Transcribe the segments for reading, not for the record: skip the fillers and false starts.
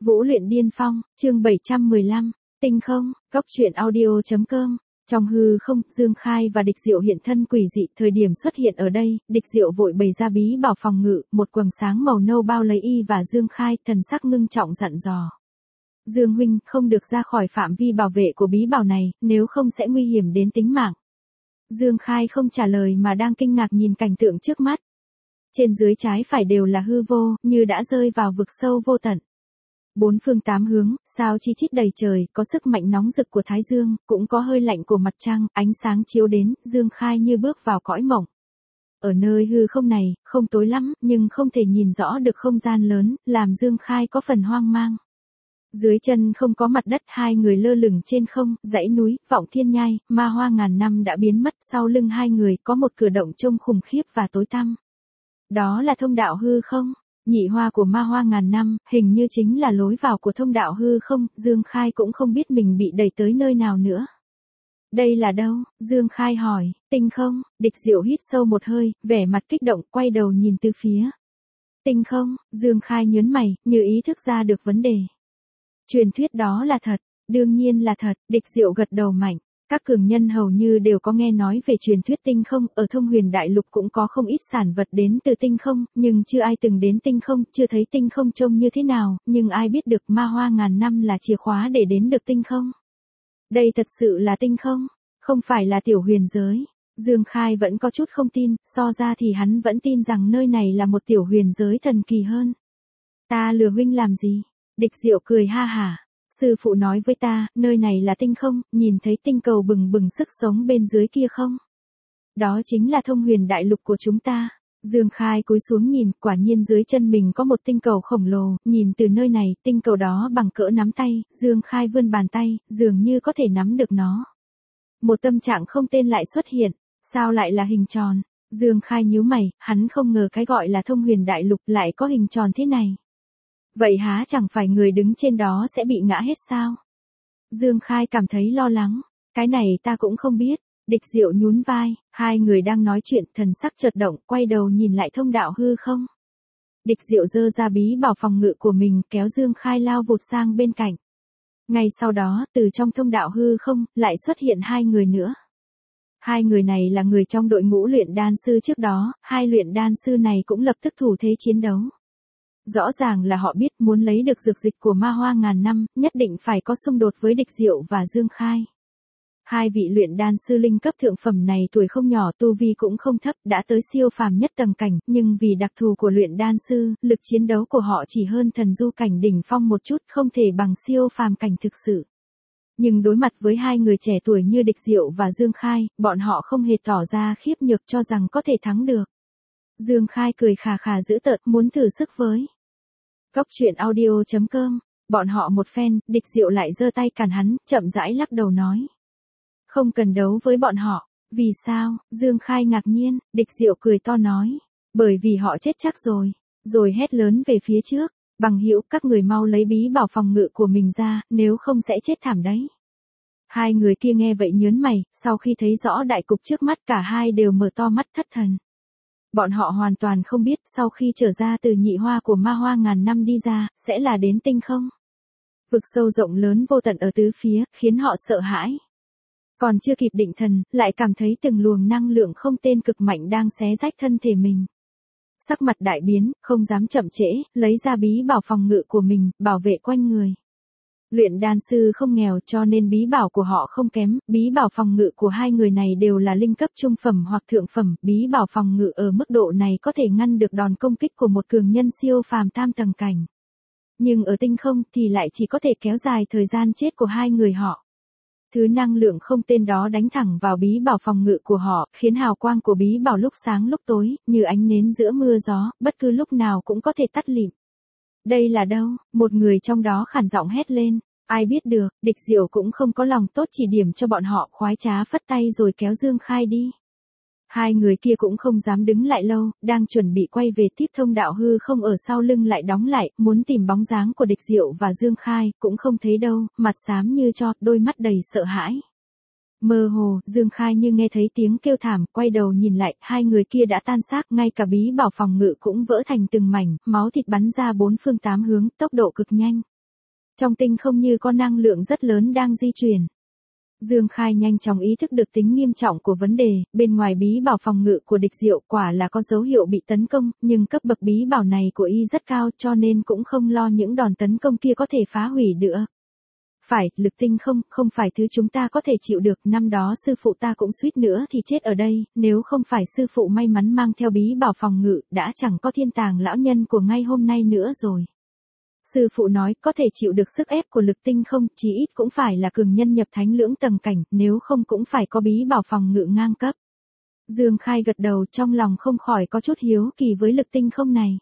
Vũ luyện điên phong, chương 715, tinh không, góc truyện audio.com. Trong hư không, Dương Khai và Địch Diệu hiện thân quỷ dị, thời điểm xuất hiện ở đây, Địch Diệu vội bày ra bí bảo phòng ngự, một quầng sáng màu nâu bao lấy y và Dương Khai, thần sắc ngưng trọng dặn dò. Dương huynh, không được ra khỏi phạm vi bảo vệ của bí bảo này, nếu không sẽ nguy hiểm đến tính mạng. Dương Khai không trả lời mà đang kinh ngạc nhìn cảnh tượng trước mắt. Trên dưới trái phải đều là hư vô, như đã rơi vào vực sâu vô tận. Bốn phương tám hướng, sao chi chít đầy trời, có sức mạnh nóng rực của Thái Dương, cũng có hơi lạnh của mặt trăng, ánh sáng chiếu đến, Dương Khai như bước vào cõi mộng. Ở nơi hư không này, không tối lắm, nhưng không thể nhìn rõ được không gian lớn, làm Dương Khai có phần hoang mang. Dưới chân không có mặt đất, hai người lơ lửng trên không, dãy núi, vọng thiên nhai, ma hoa ngàn năm đã biến mất, sau lưng hai người có một cửa động trông khủng khiếp và tối tăm. Đó là thông đạo hư không? Nhị hoa của ma hoa ngàn năm, hình như chính là lối vào của thông đạo hư không, Dương Khai cũng không biết mình bị đẩy tới nơi nào nữa. Đây là đâu? Dương Khai hỏi. Tinh không? Địch Diệu hít sâu một hơi, vẻ mặt kích động, quay đầu nhìn từ phía. Tinh không? Dương Khai nhớn mày, như ý thức ra được vấn đề. Truyền thuyết đó là thật, đương nhiên là thật, Địch Diệu gật đầu mạnh. Các cường nhân hầu như đều có nghe nói về truyền thuyết tinh không, ở Thông Huyền Đại Lục cũng có không ít sản vật đến từ tinh không, nhưng chưa ai từng đến tinh không, chưa thấy tinh không trông như thế nào, nhưng ai biết được ma hoa ngàn năm là chìa khóa để đến được tinh không. Đây thật sự là tinh không, không phải là tiểu huyền giới. Dương Khai vẫn có chút không tin, so ra thì hắn vẫn tin rằng nơi này là một tiểu huyền giới thần kỳ hơn. Ta lừa huynh làm gì? Địch Diệu cười ha hả. Sư phụ nói với ta, nơi này là tinh không, nhìn thấy tinh cầu bừng bừng sức sống bên dưới kia không? Đó chính là Thông Huyền Đại Lục của chúng ta. Dương Khai cúi xuống nhìn, quả nhiên dưới chân mình có một tinh cầu khổng lồ, nhìn từ nơi này, tinh cầu đó bằng cỡ nắm tay, Dương Khai vươn bàn tay, dường như có thể nắm được nó. Một tâm trạng không tên lại xuất hiện, sao lại là hình tròn? Dương Khai nhíu mày, hắn không ngờ cái gọi là Thông Huyền Đại Lục lại có hình tròn thế này. Vậy há chẳng phải người đứng trên đó sẽ bị ngã hết sao? Dương Khai cảm thấy lo lắng. Cái này ta cũng không biết. Địch Diệu nhún vai, hai người đang nói chuyện, thần sắc chợt động, quay đầu nhìn lại thông đạo hư không. Địch Diệu giơ ra bí bảo phòng ngự của mình, kéo Dương Khai lao vụt sang bên cạnh. Ngay sau đó, từ trong thông đạo hư không, lại xuất hiện hai người nữa. Hai người này là người trong đội ngũ luyện đan sư trước đó, hai luyện đan sư này cũng lập tức thủ thế chiến đấu. Rõ ràng là họ biết muốn lấy được dược dịch của ma hoa ngàn năm, nhất định phải có xung đột với Địch Diệu và Dương Khai. Hai vị luyện đan sư linh cấp thượng phẩm này tuổi không nhỏ, tu vi cũng không thấp, đã tới siêu phàm nhất tầng cảnh, nhưng vì đặc thù của luyện đan sư, lực chiến đấu của họ chỉ hơn thần du cảnh đỉnh phong một chút, không thể bằng siêu phàm cảnh thực sự. Nhưng đối mặt với hai người trẻ tuổi như Địch Diệu và Dương Khai, bọn họ không hề tỏ ra khiếp nhược cho rằng có thể thắng được. Dương Khai cười khà khà dữ tợn, muốn thử sức với. Góc truyện audio.com, bọn họ một phen, Địch Diệu lại giơ tay cản hắn, chậm rãi lắc đầu nói. Không cần đấu với bọn họ. Vì sao? Dương Khai ngạc nhiên, Địch Diệu cười to nói. Bởi vì họ chết chắc rồi. Rồi hét lớn về phía trước. Bằng hữu, các người mau lấy bí bảo phòng ngự của mình ra, nếu không sẽ chết thảm đấy. Hai người kia nghe vậy nhớn mày, sau khi thấy rõ đại cục trước mắt cả hai đều mở to mắt thất thần. Bọn họ hoàn toàn không biết sau khi trở ra từ nhị hoa của ma hoa ngàn năm đi ra, sẽ là đến tinh không. Vực sâu rộng lớn vô tận ở tứ phía, khiến họ sợ hãi. Còn chưa kịp định thần, lại cảm thấy từng luồng năng lượng không tên cực mạnh đang xé rách thân thể mình. Sắc mặt đại biến, không dám chậm trễ, lấy ra bí bảo phòng ngự của mình, bảo vệ quanh người. Luyện đan sư không nghèo cho nên bí bảo của họ không kém, bí bảo phòng ngự của hai người này đều là linh cấp trung phẩm hoặc thượng phẩm, bí bảo phòng ngự ở mức độ này có thể ngăn được đòn công kích của một cường nhân siêu phàm tam tầng cảnh. Nhưng ở tinh không thì lại chỉ có thể kéo dài thời gian chết của hai người họ. Thứ năng lượng không tên đó đánh thẳng vào bí bảo phòng ngự của họ, khiến hào quang của bí bảo lúc sáng lúc tối, như ánh nến giữa mưa gió, bất cứ lúc nào cũng có thể tắt lịm. Đây là đâu? Một người trong đó khản giọng hét lên. Ai biết được, Địch Diệu cũng không có lòng tốt chỉ điểm cho bọn họ, khoái trá phất tay rồi kéo Dương Khai đi. Hai người kia cũng không dám đứng lại lâu, đang chuẩn bị quay về tiếp thông đạo hư không ở sau lưng lại đóng lại, muốn tìm bóng dáng của Địch Diệu và Dương Khai, cũng không thấy đâu, mặt xám như tro, đôi mắt đầy sợ hãi. Mơ hồ, Dương Khai như nghe thấy tiếng kêu thảm, quay đầu nhìn lại, hai người kia đã tan xác, ngay cả bí bảo phòng ngự cũng vỡ thành từng mảnh, máu thịt bắn ra bốn phương tám hướng, tốc độ cực nhanh. Trong tinh không như có năng lượng rất lớn đang di chuyển. Dương Khai nhanh chóng ý thức được tính nghiêm trọng của vấn đề, bên ngoài bí bảo phòng ngự của địch diệu quả là có dấu hiệu bị tấn công, nhưng cấp bậc bí bảo này của y rất cao cho nên cũng không lo những đòn tấn công kia có thể phá hủy nữa. Phải, lực tinh không phải thứ chúng ta có thể chịu được, năm đó sư phụ ta cũng suýt nữa thì chết ở đây, nếu không phải sư phụ may mắn mang theo bí bảo phòng ngự, đã chẳng có thiên tàng lão nhân của ngay hôm nay nữa rồi. Sư phụ nói có thể chịu được sức ép của lực tinh không, chí ít cũng phải là cường nhân nhập thánh lưỡng tầng cảnh, nếu không cũng phải có bí bảo phòng ngự ngang cấp. Dương Khai gật đầu, trong lòng không khỏi có chút hiếu kỳ với lực tinh không này.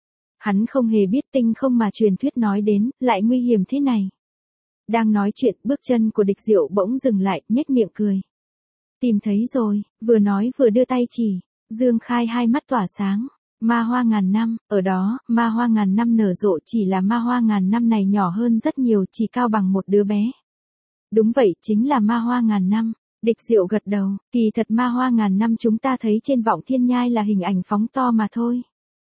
Hắn không hề biết tinh không mà truyền thuyết nói đến, lại nguy hiểm thế này. Đang nói chuyện, bước chân của địch diệu bỗng dừng lại, nhếch miệng cười. Tìm thấy rồi, vừa nói vừa đưa tay chỉ. Dương Khai hai mắt tỏa sáng. Ma hoa ngàn năm, ở đó, ma hoa ngàn năm nở rộ, chỉ là ma hoa ngàn năm này nhỏ hơn rất nhiều, chỉ cao bằng một đứa bé. Đúng vậy, chính là ma hoa ngàn năm. Địch diệu gật đầu, kỳ thật ma hoa ngàn năm chúng ta thấy trên vọng thiên nhai là hình ảnh phóng to mà thôi.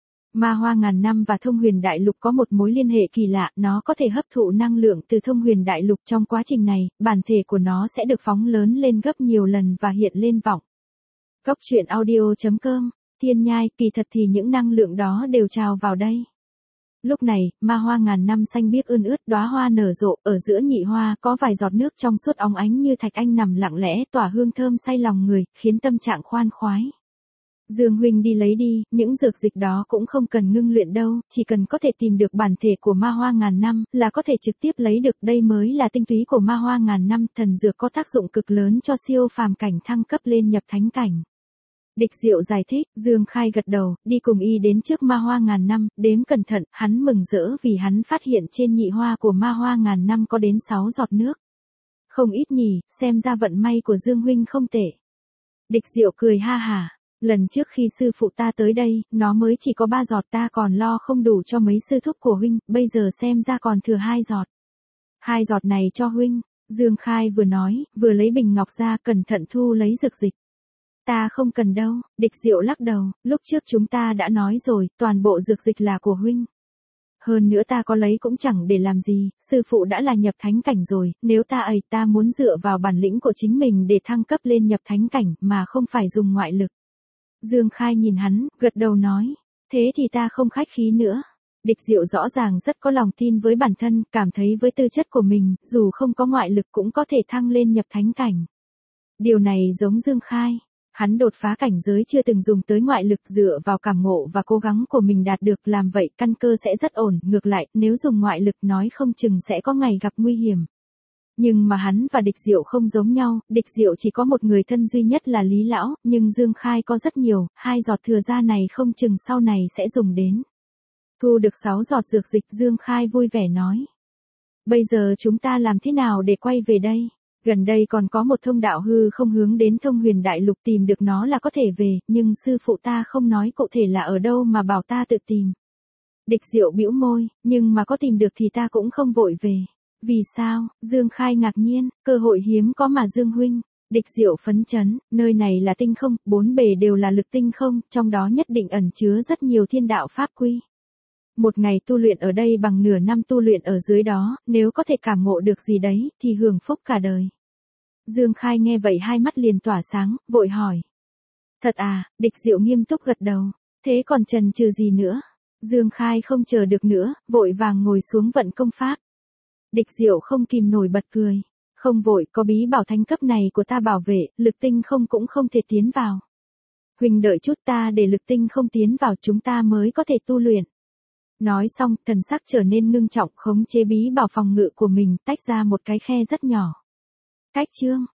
Ma hoa ngàn năm và thông huyền đại lục có một mối liên hệ kỳ lạ, nó có thể hấp thụ năng lượng từ thông huyền đại lục, trong quá trình này, bản thể của nó sẽ được phóng lớn lên gấp nhiều lần và hiện lên vọng. Góc truyện audio.com, thiên nhai, kỳ thật thì những năng lượng đó đều trào vào đây. Lúc này, ma hoa ngàn năm xanh biếc ươn ướt, đóa hoa nở rộ, ở giữa nhị hoa có vài giọt nước trong suốt óng ánh như thạch anh nằm lặng lẽ tỏa hương thơm say lòng người, khiến tâm trạng khoan khoái. Dương huynh đi lấy đi, những dược dịch đó cũng không cần ngưng luyện đâu, chỉ cần có thể tìm được bản thể của ma hoa ngàn năm, là có thể trực tiếp lấy được, đây mới là tinh túy của ma hoa ngàn năm, thần dược có tác dụng cực lớn cho siêu phàm cảnh thăng cấp lên nhập thánh cảnh. Địch diệu giải thích, Dương Khai gật đầu, đi cùng y đến trước ma hoa ngàn năm, đếm cẩn thận, hắn mừng rỡ vì hắn phát hiện trên nhị hoa của ma hoa ngàn năm có đến 6 giọt nước. Không ít nhỉ, xem ra vận may của Dương huynh không tệ. Địch diệu cười ha hả. Lần trước khi sư phụ ta tới đây, nó mới chỉ có 3 giọt, ta còn lo không đủ cho mấy sư thúc của huynh, bây giờ xem ra còn thừa 2 giọt. 2 giọt này cho huynh, Dương Khai vừa nói, vừa lấy bình ngọc ra cẩn thận thu lấy dược dịch. Ta không cần đâu, địch diệu lắc đầu, lúc trước chúng ta đã nói rồi, toàn bộ dược dịch là của huynh. Hơn nữa ta có lấy cũng chẳng để làm gì, sư phụ đã là nhập thánh cảnh rồi, nếu ta muốn dựa vào bản lĩnh của chính mình để thăng cấp lên nhập thánh cảnh mà không phải dùng ngoại lực. Dương Khai nhìn hắn, gật đầu nói, thế thì ta không khách khí nữa. Địch diệu rõ ràng rất có lòng tin với bản thân, cảm thấy với tư chất của mình, dù không có ngoại lực cũng có thể thăng lên nhập thánh cảnh. Điều này giống Dương Khai. Hắn đột phá cảnh giới chưa từng dùng tới ngoại lực, dựa vào cảm ngộ và cố gắng của mình đạt được, làm vậy căn cơ sẽ rất ổn, ngược lại, nếu dùng ngoại lực nói không chừng sẽ có ngày gặp nguy hiểm. Nhưng mà hắn và địch diệu không giống nhau, địch diệu chỉ có một người thân duy nhất là Lý Lão, nhưng Dương Khai có rất nhiều, 2 giọt thừa ra này không chừng sau này sẽ dùng đến. Thu được 6 giọt dược dịch, Dương Khai vui vẻ nói. Bây giờ chúng ta làm thế nào để quay về đây? Gần đây còn có một thông đạo hư không hướng đến thông huyền đại lục, tìm được nó là có thể về, nhưng sư phụ ta không nói cụ thể là ở đâu mà bảo ta tự tìm. Địch diệu bĩu môi, nhưng mà có tìm được thì ta cũng không vội về. Vì sao? Dương Khai ngạc nhiên, cơ hội hiếm có mà Dương huynh. Địch diệu phấn chấn, nơi này là tinh không, 4 bề đều là lực tinh không, trong đó nhất định ẩn chứa rất nhiều thiên đạo pháp quy. Một ngày tu luyện ở đây bằng nửa năm tu luyện ở dưới đó, nếu có thể cảm ngộ được gì đấy, thì hưởng phúc cả đời. Dương Khai nghe vậy hai mắt liền tỏa sáng, vội hỏi. Thật à? Địch diệu nghiêm túc gật đầu. Thế còn chần chừ gì nữa? Dương Khai không chờ được nữa, vội vàng ngồi xuống vận công pháp. Địch diệu không kìm nổi bật cười. Không vội, có bí bảo thánh cấp này của ta bảo vệ, lực tinh không cũng không thể tiến vào. Huỳnh đợi chút, ta để lực tinh không tiến vào chúng ta mới có thể tu luyện. Nói xong, thần sắc trở nên ngưng trọng, khống chế bí bảo phòng ngự của mình, tách ra một cái khe rất nhỏ. Cách chương